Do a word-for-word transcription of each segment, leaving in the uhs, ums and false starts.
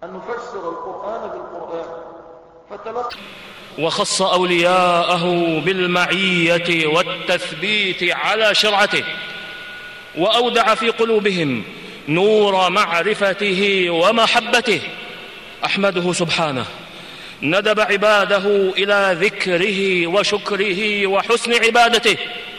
أن نفسر القرآن بالقرآن فتلقى. وخص أولياءه بالمعية والتثبيت على شرعته، وأودع في قلوبهم نور معرفته ومحبته. أحمده سبحانه ندب عباده إلى ذكره وشكره وحسن عبادته،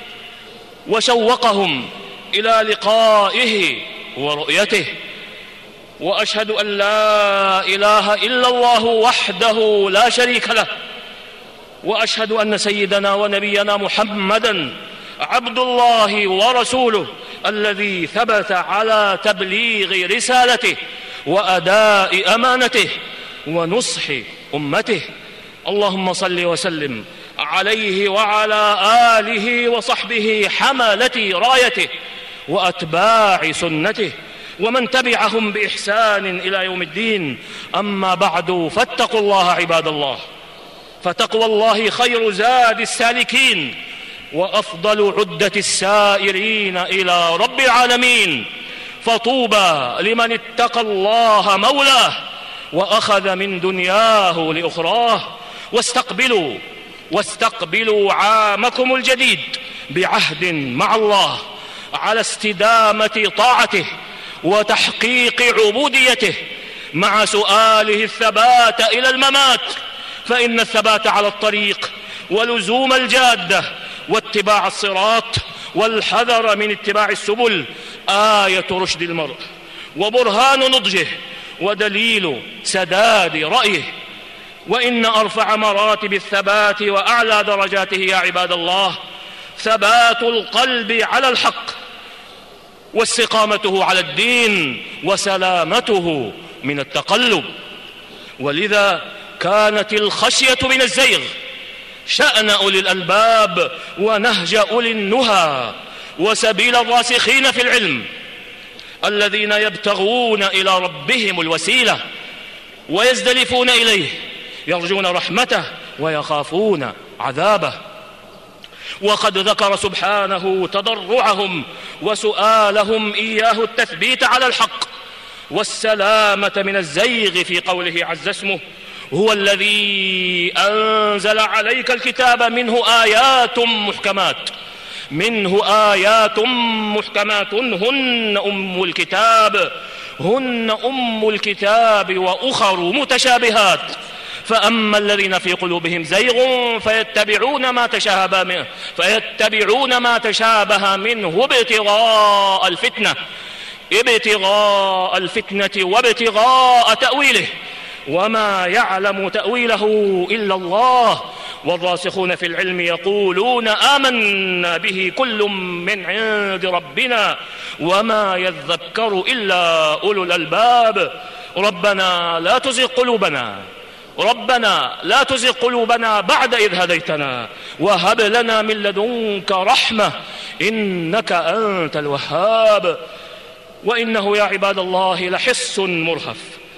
وشوقهم إلى لقائه ورؤيته. وأشهد أن لا إله إلا الله وحده لا شريك له، وأشهد أن سيدنا ونبينا محمدًا عبد الله ورسوله الذي ثبت على تبليغ رسالته وأداء أمانته ونصح أمته. اللهم صل وسلم عليه وعلى آله وصحبه حملة رايته وأتباع سنته ومن تبعهم بإحسان إلى يوم الدين. أما بعد، فاتقوا الله عباد الله، فتقوى الله خير زاد السالكين وأفضل عدة السائرين إلى رب العالمين. فطوبى لمن اتقى الله مولاه وأخذ من دنياه لأخراه. واستقبلوا واستقبلوا عامكم الجديد بعهد مع الله على استدامة طاعته وتحقيق عبوديته، مع سؤاله الثبات إلى الممات، فإن الثبات على الطريق ولزوم الجادة واتباع الصراط والحذر من اتباع السبل آية رشد المرء وبرهان نضجه ودليل سداد رأيه. وإن أرفع مراتب الثبات وأعلى درجاته يا عباد الله ثبات القلب على الحق، واستقامته على الدين، وسلامته من التقلب. ولذا كانت الخشية من الزيغ شأن أولي الألباب ونهج أولي النهى وسبيل الراسخين في العلم الذين يبتغون إلى ربهم الوسيلة ويزدلفون إليه، يرجون رحمته ويخافون عذابه. وقد ذكر سبحانه تضرعهم وسؤالهم إياه التثبيت على الحق والسلامة من الزيغ في قوله عز اسمه: هو الذي أنزل عليك الكتاب منه آيات محكمات منه آيات محكمات هن أم الكتاب هن أم الكتاب وأخر متشابهات، فأما الذين في قلوبهم زيغ فيتبعون ما تشابه منه فيتبعون ما تشابه منه ابتغاء الفتنة ابتغاء الفتنة وابتغاء تأويله، وما يعلم تأويله إلا الله. والراسخون في العلم يقولون آمنا به كل من عند ربنا وما يذكر إلا أولو الألباب. ربنا لا تزغ قلوبنا ربنا لا تزغ قلوبنا بعد إذ هديتنا وهب لنا من لدنك رحمة إنك أنت الوهاب. وإنه يا عباد الله لحس مرهف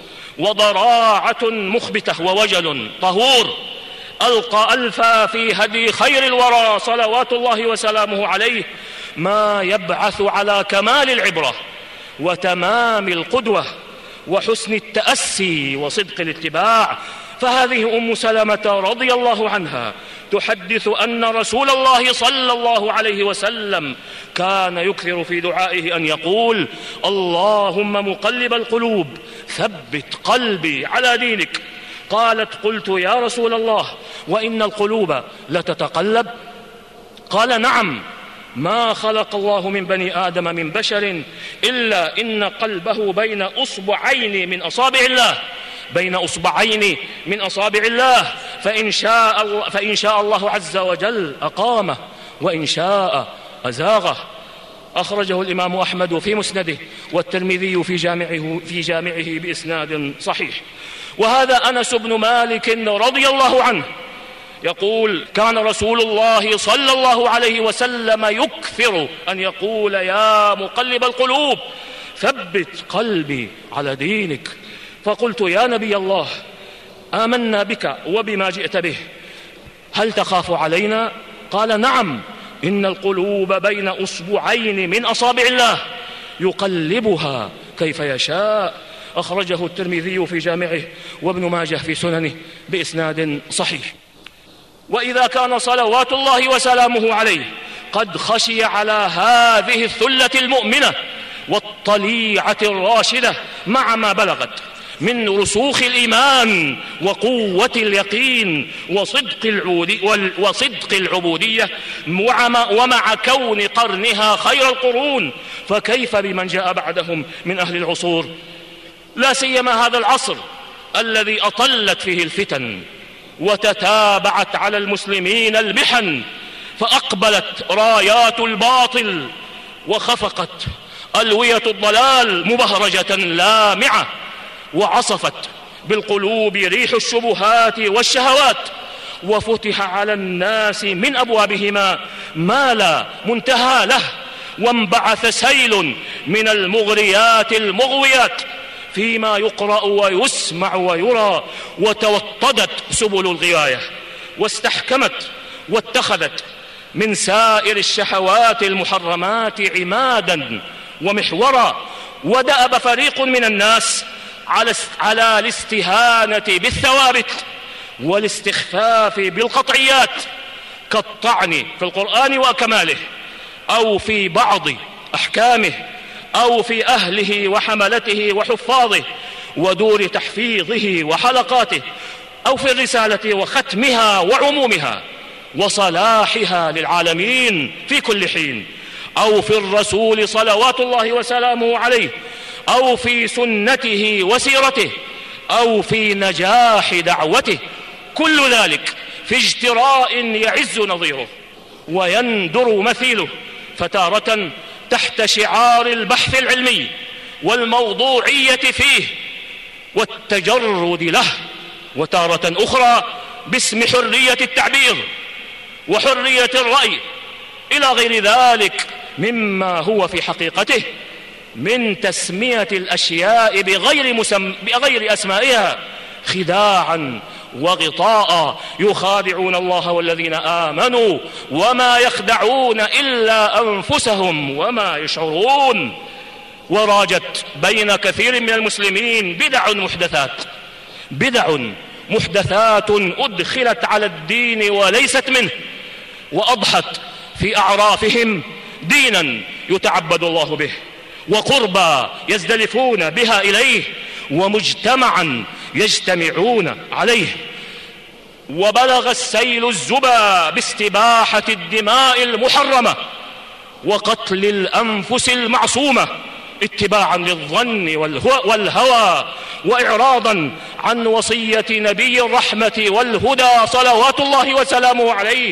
وضراعة مخبتة ووجل طهور ألقى ألفا في هدي خير الورى صلوات الله وسلامه عليه ما يبعث على كمال العبرة وتمام القدوة وحسن التأسي وصدق الاتباع. فهذه أم سلمة رضي الله عنها تحدث أن رسول الله صلى الله عليه وسلم كان يكثر في دعائه أن يقول: اللهم مقلب القلوب ثبت قلبي على دينك. قالت: قلت يا رسول الله وإن القلوب لتتقلب؟ قال: نعم، ما خلق الله من بني آدم من بشر إلا إن قلبه بين أصبعين من أصابع الله بين أصبعين من أصابع الله فإن شاء, فإن شاء الله عز وجل أقامه وإن شاء أزاغه. أخرجه الإمام أحمد في مسنده والترمذي في جامعه, في جامعه بإسناد صحيح. وهذا أنس بن مالك رضي الله عنه يقول: كان رسول الله صلى الله عليه وسلم يكثر أن يقول: يا مقلب القلوب ثبت قلبي على دينك. فقلت: يا نبي الله، آمنا بك وبما جئت به، هل تخاف علينا؟ قال: نعم، إن القلوب بين أصبعين من أصابع الله يقلبها كيف يشاء. أخرجه الترمذي في جامعه وابن ماجه في سننه بإسناد صحيح. وإذا كان صلوات الله وسلامه عليه قد خشي على هذه الثلة المؤمنة والطليعة الراشدة مع ما بلغت من رسوخ الإيمان وقوة اليقين وصدق العود وصدق العبودية ومع كون قرنها خير القرون، فكيف بمن جاء بعدهم من أهل العصور، لا سيما هذا العصر الذي أطلت فيه الفتن وتتابعت على المسلمين المحن، فأقبلت رايات الباطل وخفقت ألوية الضلال مبهرجة لامعة، وعصفت بالقلوب ريح الشبهات والشهوات، وفتح على الناس من أبوابهما ما لا منتهى له، وانبعث سيل من المغريات المغويات فيما يقرأ ويسمع ويرى، وتوطدت سبل الغواية واستحكمت واتخذت من سائر الشهوات المحرمات عمادا ومحورا، ودأب فريق من الناس على الاستهانة بالثوابت والاستخفاف بالقطعيات كالطعن في القرآن وأكماله أو في بعض أحكامه أو في أهله وحملته وحفاظه ودور تحفيظه وحلقاته، أو في الرسالة وختمها وعمومها وصلاحها للعالمين في كل حين، أو في الرسول صلوات الله وسلامه عليه، أو في سنته وسيرته، أو في نجاح دعوته، كل ذلك في اجتراء يعز نظيره ويندر مثيله، فتارة تحت شعار البحث العلمي والموضوعية فيه والتجرد له، وتارة أخرى باسم حرية التعبير وحرية الرأي إلى غير ذلك مما هو في حقيقته من تسمية الأشياء بغير, مسم... بغير أسمائها خداعا وغطاء، يخادعون الله والذين آمنوا وما يخدعون إلا أنفسهم وما يشعرون. وراجت بين كثير من المسلمين بدع محدثات بدع محدثات أدخلت على الدين وليست منه، وأضحت في أعرافهم دينا يتعبد الله به، وقربا يزدلفون بها إليه، ومجتمعا يجتمعون عليه. وبلغ السيل الزبا باستباحة الدماء المحرمة وقتل الأنفس المعصومة اتباعا للظن والهوى وإعراضا عن وصية نبي الرحمة والهدى صلوات الله وسلامه عليه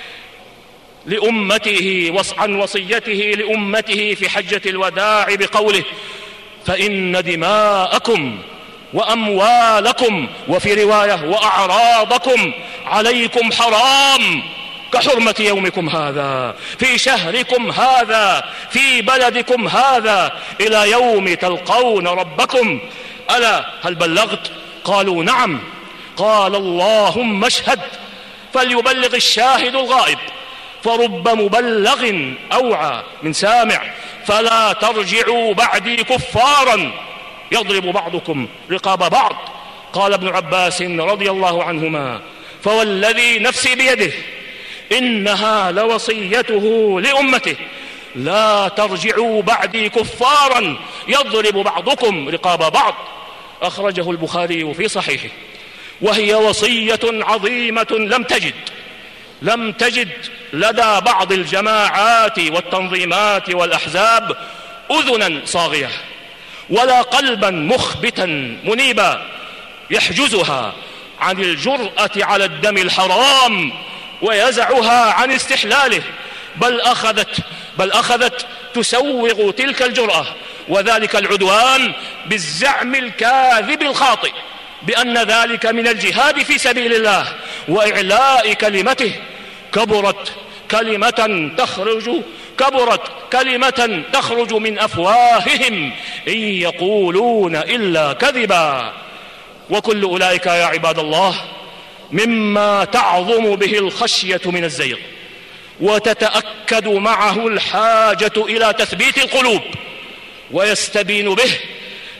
لأمته، عن وصيته لأمته في حجة الوداع بقوله: فإن دماءكم وأموالكم، وفي رواية وأعراضكم عليكم حرام كحرمة يومكم هذا في شهركم هذا في بلدكم هذا إلى يوم تلقون ربكم. ألا هل بلغت؟ قالوا نعم. قال: اللهم اشهد، فليبلغ الشاهد الغائب، فرب مبلغ أوعى من سامع، فلا ترجعوا بعدي كفارا يضرب بعضكم رقاب بعض. قال ابن عباس رضي الله عنهما: فوالذي نفسي بيده إنها لوصيته لأمته، لا ترجعوا بعدي كفارا يضرب بعضكم رقاب بعض. أخرجه البخاري في صحيحه. وهي وصية عظيمة لم تجد لم تجد لدى بعض الجماعات والتنظيمات والأحزاب أذنا صاغية ولا قلبا مخبتا منيبا يحجزها عن الجرأة على الدم الحرام ويزعها عن استحلاله، بل أخذت, بل أخذت تسوغ تلك الجرأة وذلك العدوان بالزعم الكاذب الخاطئ بأن ذلك من الجهاد في سبيل الله وإعلاء كلمته. كبرت كلمة تخرج كبرت كلمة تخرج من أفواههم إن يقولون إلا كذبا. وكل أولئك يا عباد الله مما تعظم به الخشية من الزيغ، وتتأكد معه الحاجة إلى تثبيت القلوب، ويستبين به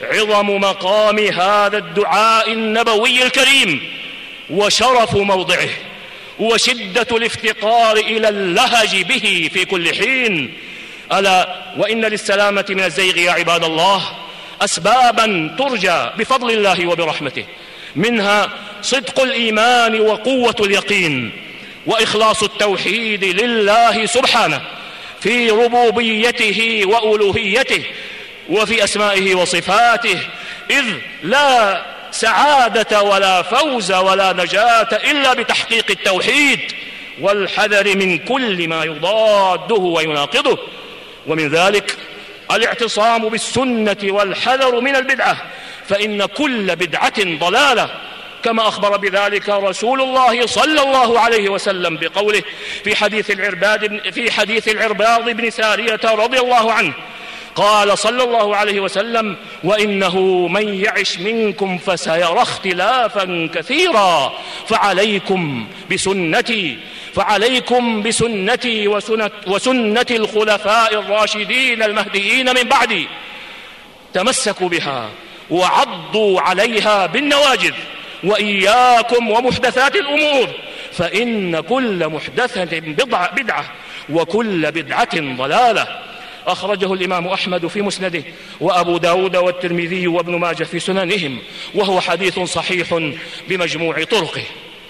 عظم مقام هذا الدعاء النبوي الكريم وشرف موضعه وشدة الافتقار إلى اللهج به في كل حين. ألا وإن للسلامة من الزيغ يا عباد الله أسبابا ترجى بفضل الله وبرحمته، منها صدق الإيمان وقوة اليقين وإخلاص التوحيد لله سبحانه في ربوبيته وألوهيته وفي أسمائه وصفاته، إذ لا سعادة ولا فوز ولا نجاة إلا بتحقيق التوحيد والحذر من كل ما يضاده ويناقضه، ومن ذلك الاعتصام بالسنة والحذر من البدعة، فإن كل بدعة ضلالة، كما أخبر بذلك رسول الله صلى الله عليه وسلم بقوله في حديث العرباد في حديث العرباض بن سارية رضي الله عنه، قال صلى الله عليه وسلم: وإنه من يعش منكم فسيرى اختلافا كثيرا فعليكم بسنتي فعليكم بسنتي وسنة, وسنة الخلفاء الراشدين المهديين من بعدي، تمسكوا بها وعضوا عليها بالنواجذ، وإياكم ومحدثات الأمور فإن كل محدثة بدعة وكل بدعة ضلالة. أخرجه الإمام أحمد في مسنده وأبو داود والترمذي وابن ماجه في سننهم، وهو حديث صحيح بمجموع طرقه.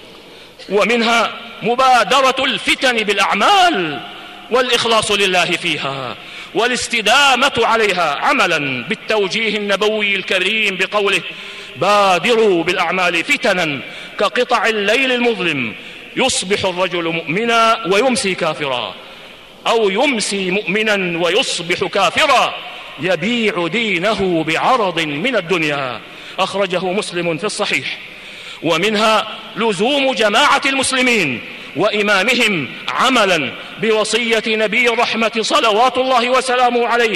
ومنها مبادرة الفتن بالأعمال والإخلاص لله فيها والاستدامة عليها عملا بالتوجيه النبوي الكريم بقوله: بادروا بالأعمال فتنا كقطع الليل المظلم، يصبح الرجل مؤمنا ويمسي كافرا، أو يمسي مؤمنا ويصبح كافرا، يبيع دينه بعرض من الدنيا. أخرجه مسلم في الصحيح. ومنها لزوم جماعة المسلمين وإمامهم عملا بوصية نبي الرحمة صلوات الله وسلامه عليه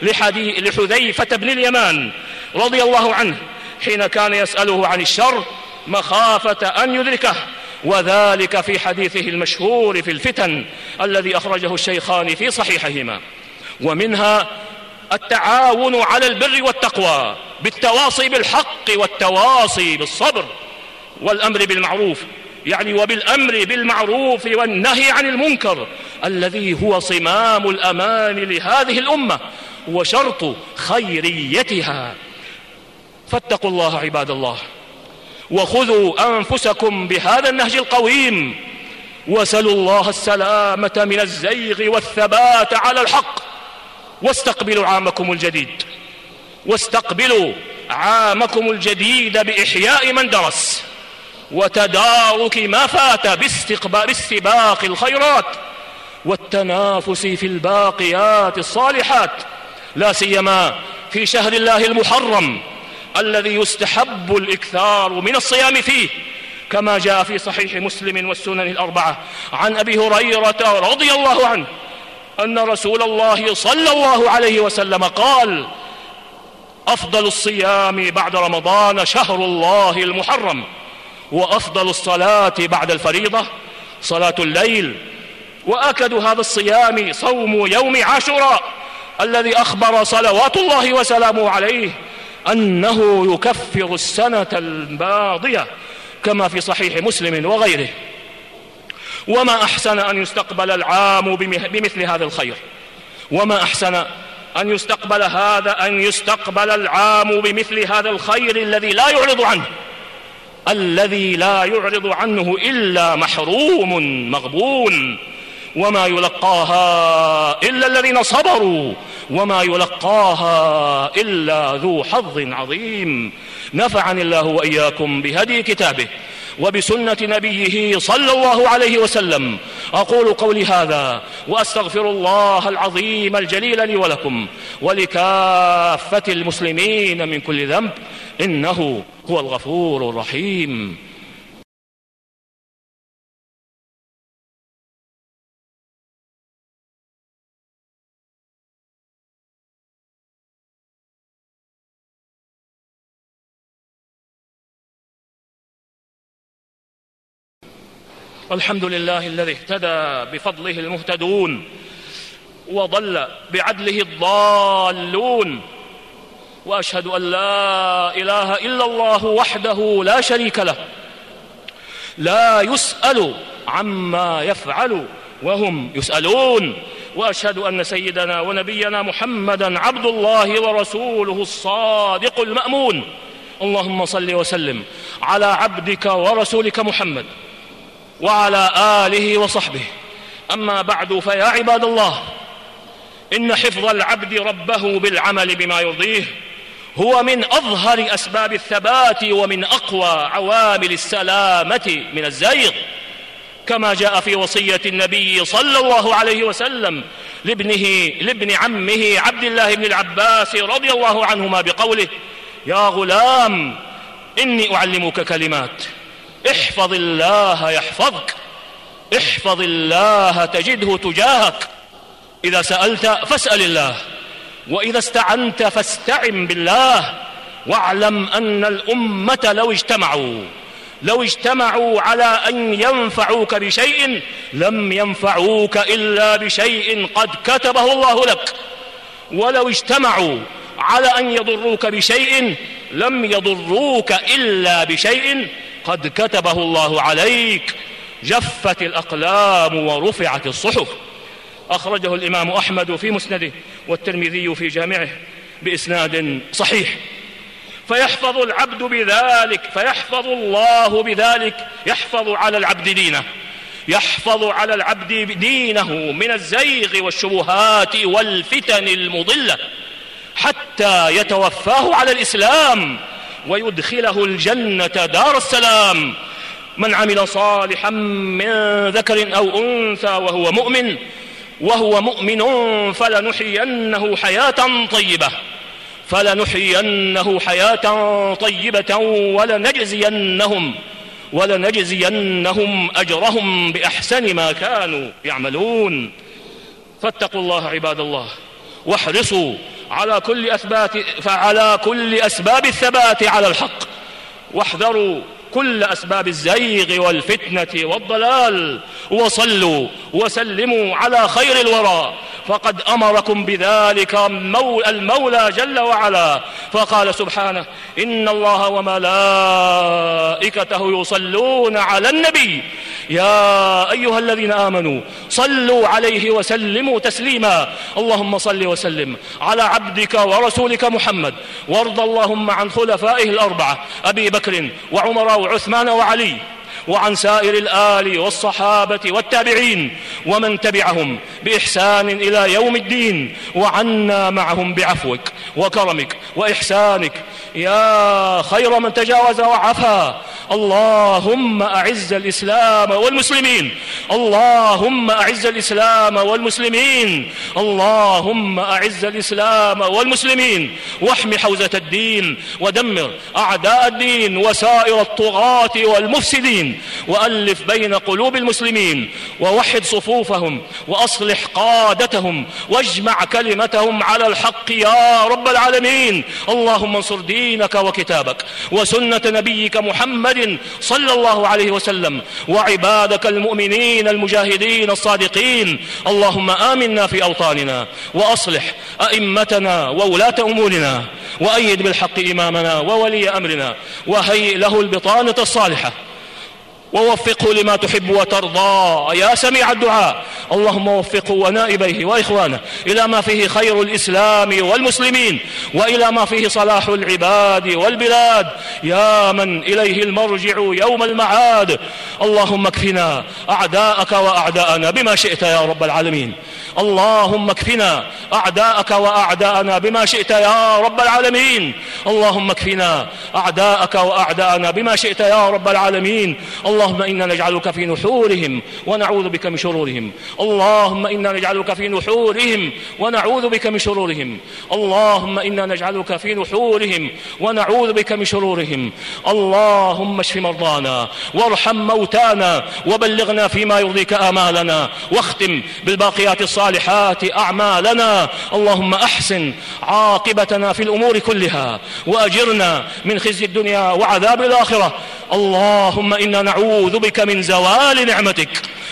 لحذيفة بن اليمان رضي الله عنه حين كان يسأله عن الشر مخافة أن يدركه، وذلك في حديثه المشهور في الفتن الذي أخرجه الشيخان في صحيحهما. ومنها التعاون على البر والتقوى بالتواصي بالحق والتواصي بالصبر والأمر بالمعروف، يعني وبالأمر بالمعروف والنهي عن المنكر الذي هو صمام الأمان لهذه الأمة وشرط خيريتها. فاتقوا الله عباد الله، وخذوا أنفسكم بهذا النهج القويم، وسلوا الله السلامة من الزيغ والثبات على الحق، واستقبلوا عامكم الجديد واستقبلوا عامكم الجديد بإحياء من درس وتدارك ما فات باستقبال استباق الخيرات والتنافس في الباقيات الصالحات، لا سيما في شهر الله المحرم الذي يستحب الإكثار من الصيام فيه، كما جاء في صحيح مسلم والسنن الأربعة عن أبي هريرة رضي الله عنه أن رسول الله صلى الله عليه وسلم قال: أفضل الصيام بعد رمضان شهر الله المحرم، وأفضل الصلاة بعد الفريضة صلاة الليل، وأكد هذا الصيام صوم يوم عاشوراء الذي أخبر صلوات الله وسلامه عليه أنه يكفر السنة الماضية كما في صحيح مسلم وغيره. وما أحسن أن يستقبل العام بمثل هذا الخير، وما أحسن أن يستقبل هذا أن يستقبل العام بمثل هذا الخير الذي لا يعرض عنه الذي لا يعرض عنه إلا محروم مغبون، وما يلقاها إلا الذين صبروا، وما يلقاها إلا ذو حظ عظيم. نفعني الله وإياكم بهدي كتابه وبسنة نبيه صلى الله عليه وسلم. أقول قولي هذا وأستغفر الله العظيم الجليل لي ولكم ولكافة المسلمين من كل ذنب، إنه هو الغفور الرحيم. الحمد لله الذي اهتدى بفضله المهتدون وضل بعدله الضالون، وأشهد أن لا إله إلا الله وحده لا شريك له لا يسأل عما يفعل وهم يسألون، وأشهد أن سيدنا ونبينا محمدا عبد الله ورسوله الصادق المأمون. اللهم صل وسلم على عبدك ورسولك محمد وعلى آله وصحبه. أما بعد، فيا عباد الله، إن حفظ العبد ربه بالعمل بما يرضيه هو من أظهر أسباب الثبات ومن أقوى عوامل السلامة من الزيغ، كما جاء في وصية النبي صلى الله عليه وسلم لابنه لابن عمه عبد الله بن العباس رضي الله عنهما بقوله: يا غلام إني أعلمك كلمات، احفظ الله يحفظك، احفظ الله تجده تجاهك، إذا سألت فاسأل الله، وإذا استعنت فاستعن بالله، واعلم أن الأمة لو اجتمعوا لو اجتمعوا على أن ينفعوك بشيء لم ينفعوك إلا بشيء قد كتبه الله لك، ولو اجتمعوا على أن يضروك بشيء لم يضروك إلا بشيء قد كتبه الله عليك. جفت الأقلام ورفعت الصحف. أخرجه الإمام أحمد في مسنده والترمذي في جامعه بإسناد صحيح. فيحفظ العبد بذلك فيحفظ الله بذلك يحفظ على العبد دينه يحفظ على العبد دينه من الزيغ والشبهات والفتن المضلة حتى يتوفاه على الإسلام ويدخله الجنة دار السلام. من عمل صالحا من ذكر أو أنثى وهو مؤمن وهو مؤمن فلنحيينه حياة طيبة فلنحيينه حياة طيبة ولنجزينهم ولنجزينهم أجرهم بأحسن ما كانوا يعملون. فاتقوا الله عباد الله، واحرصوا على كل أثبات فعلى كل أسباب الثبات على الحق، واحذروا كل أسباب الزيغ والفتنة والضلال، وصلوا وسلموا على خير الورى، فقد أمركم بذلك المولى جل وعلا، فقال سبحانه: إن الله وملائكته يصلون على النبي يا أيها الذين آمنوا صلوا عليه وسلموا تسليما. اللهم صل وسلم على عبدك ورسولك محمد، وارض اللهم عن خلفائه الأربعة أبي بكر وعمر وعثمان وعلي، وعن سائر الآل والصحابة والتابعين ومن تبعهم بإحسان إلى يوم الدين، وعنا معهم بعفوك وكرمك وإحسانك يا خير من تجاوز وعفا. اللهم أعز الإسلام والمسلمين اللهم أعز الإسلام والمسلمين اللهم أعز الإسلام والمسلمين واحم حوزة الدين، ودمر أعداء الدين وسائر الطغاة والمفسدين، وألف بين قلوب المسلمين، ووحد صفوفهم، وأصلح قادتهم، واجمع كلمتهم على الحق يا رب العالمين. اللهم انصر دينك وكتابك وسنة نبيك محمد صلى الله عليه وسلم وعبادك المؤمنين المجاهدين الصادقين. اللهم آمنا في أوطاننا، وأصلح أئمتنا وولاة أمورنا، وأيد بالحق إمامنا وولي أمرنا، وهيئ له البطانة الصالحة، ووفقه لما تحب وترضى يا سميع الدعاء. اللهم وفقه ونائبيه وإخوانه إلى ما فيه خير الإسلام والمسلمين، وإلى ما فيه صلاح العباد والبلاد، يا من إليه المرجع يوم المعاد. اللهم اكفنا أعداءك وأعداءنا بما شئت يا رب العالمين. اللهم اكفنا أعداءك وأعداءنا بما شئت يا رب العالمين. اللهم اكفنا أعداءك وأعداءنا بما شئت يا رب العالمين. اللهم إنا نجعلك في نحورهم ونعوذ بك من شرورهم. اللهم إنا نجعلك في نحورهم ونعوذ بك من شرورهم. اللهم إنا نجعلك في نحورهم ونعوذ بك من شرورهم. اللهم اشف مرضانا وارحم موتانا، وبلغنا فيما يرضيك آمالنا، واختم بالباقيات الصالحات أعمالنا. اللهم أحسن عاقبتنا في الأمور كلها، وأجرنا من خزي الدنيا وعذاب الآخرة. اللهم إنا نعوذ بك من زوال نعمتك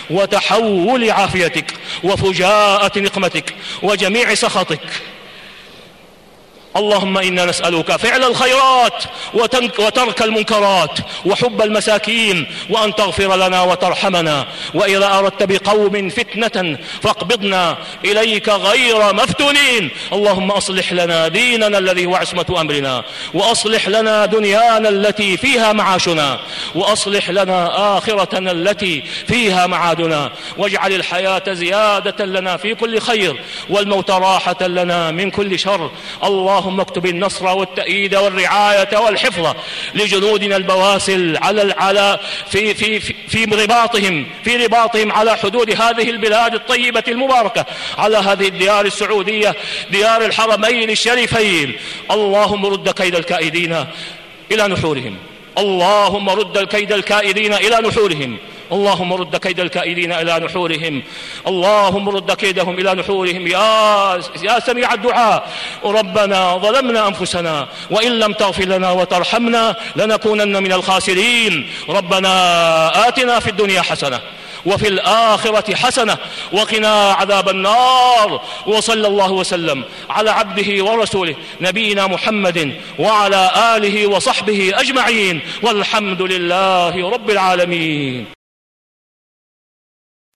وتحول عافيتك وفجاءة نقمتك وجميع سخطك. اللهم إنا نسألك فعل الخيرات وترك المنكرات وحب المساكين، وأن تغفر لنا وترحمنا، وإذا أردت بقوم فتنة فاقبضنا إليك غير مفتونين. اللهم أصلح لنا ديننا الذي هو عصمة أمرنا، وأصلح لنا دنيانا التي فيها معاشنا، وأصلح لنا آخرتنا التي فيها معادنا، واجعل الحياة زيادة لنا في كل خير، والموت راحة لنا من كل شر. اللهم اكتب النصر والتأييد والرعاية والحفظ لجنودنا البواسل على على في في في, في رباطهم في رباطهم على حدود هذه البلاد الطيبة المباركة، على هذه الديار السعودية، ديار الحرمين الشريفين. اللهم رد كيد الكائدين إلى نحورهم، اللهم رد كيد الكائدين إلى نحورهم، اللهم رد كيد الكائدين إلى نحورهم، اللهم رد كيدهم إلى نحورهم يا يا سميع الدعاء. ربنا ظلمنا أنفسنا وإن لم تغفر لنا وترحمنا لنكونن من الخاسرين. ربنا آتنا في الدنيا حسنة وفي الآخرة حسنة وقنا عذاب النار. وصلى الله وسلم على عبده ورسوله نبينا محمد وعلى آله وصحبه أجمعين، والحمد لله رب العالمين.